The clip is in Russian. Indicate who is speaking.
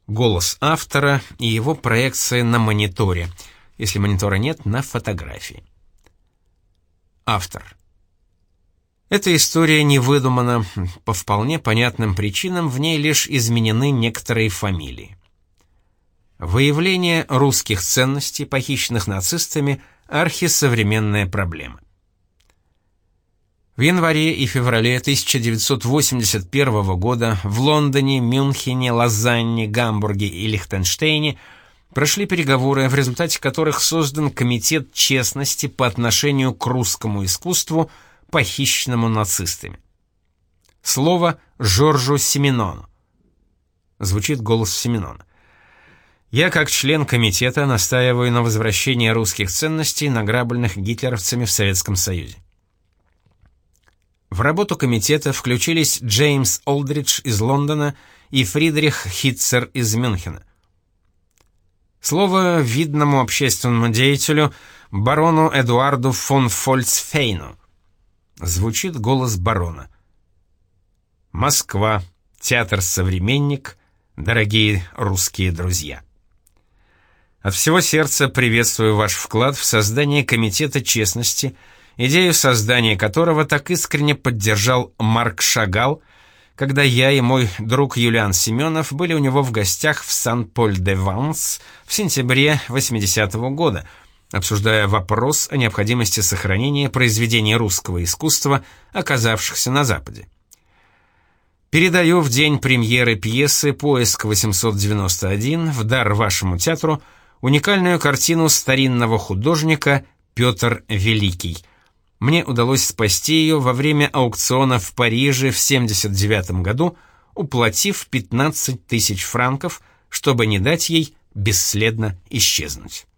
Speaker 1: голос автора и его проекция на мониторе, если монитора нет, на фотографии. Автор. Эта история не выдумана, по вполне понятным причинам в ней лишь изменены некоторые фамилии. Выявление русских ценностей, похищенных нацистами, архисовременная проблема. В январе и феврале 1981 года в Лондоне, Мюнхене, Лозанне, Гамбурге и Лихтенштейне прошли переговоры, в результате которых создан Комитет честности по отношению к русскому искусству, похищенному нацистами. Слово Жоржу Сименону. Звучит голос Сименона. Я, как член комитета, настаиваю на возвращении русских ценностей, награбленных гитлеровцами в Советском Союзе. В работу комитета включились Джеймс Олдридж из Лондона и Фридрих Хитцер из Мюнхена. Слово видному общественному деятелю барону Эдуарду фон Фольцфейну. Звучит голос барона. Москва. Театр «Современник». Дорогие русские друзья. От всего сердца приветствую ваш вклад в создание Комитета честности, идею создания которого так искренне поддержал Марк Шагал, когда я и мой друг Юлиан Семенов были у него в гостях в Сан-Поль-де-Ванс в сентябре 80-го года, обсуждая вопрос о необходимости сохранения произведений русского искусства, оказавшихся на Западе. Передаю в день премьеры пьесы «Поиск 891» в дар вашему театру уникальную картину старинного художника Петр Великий. Мне удалось спасти ее во время аукциона в Париже в 1979 году, уплатив 15 000 франков, чтобы не дать ей бесследно исчезнуть.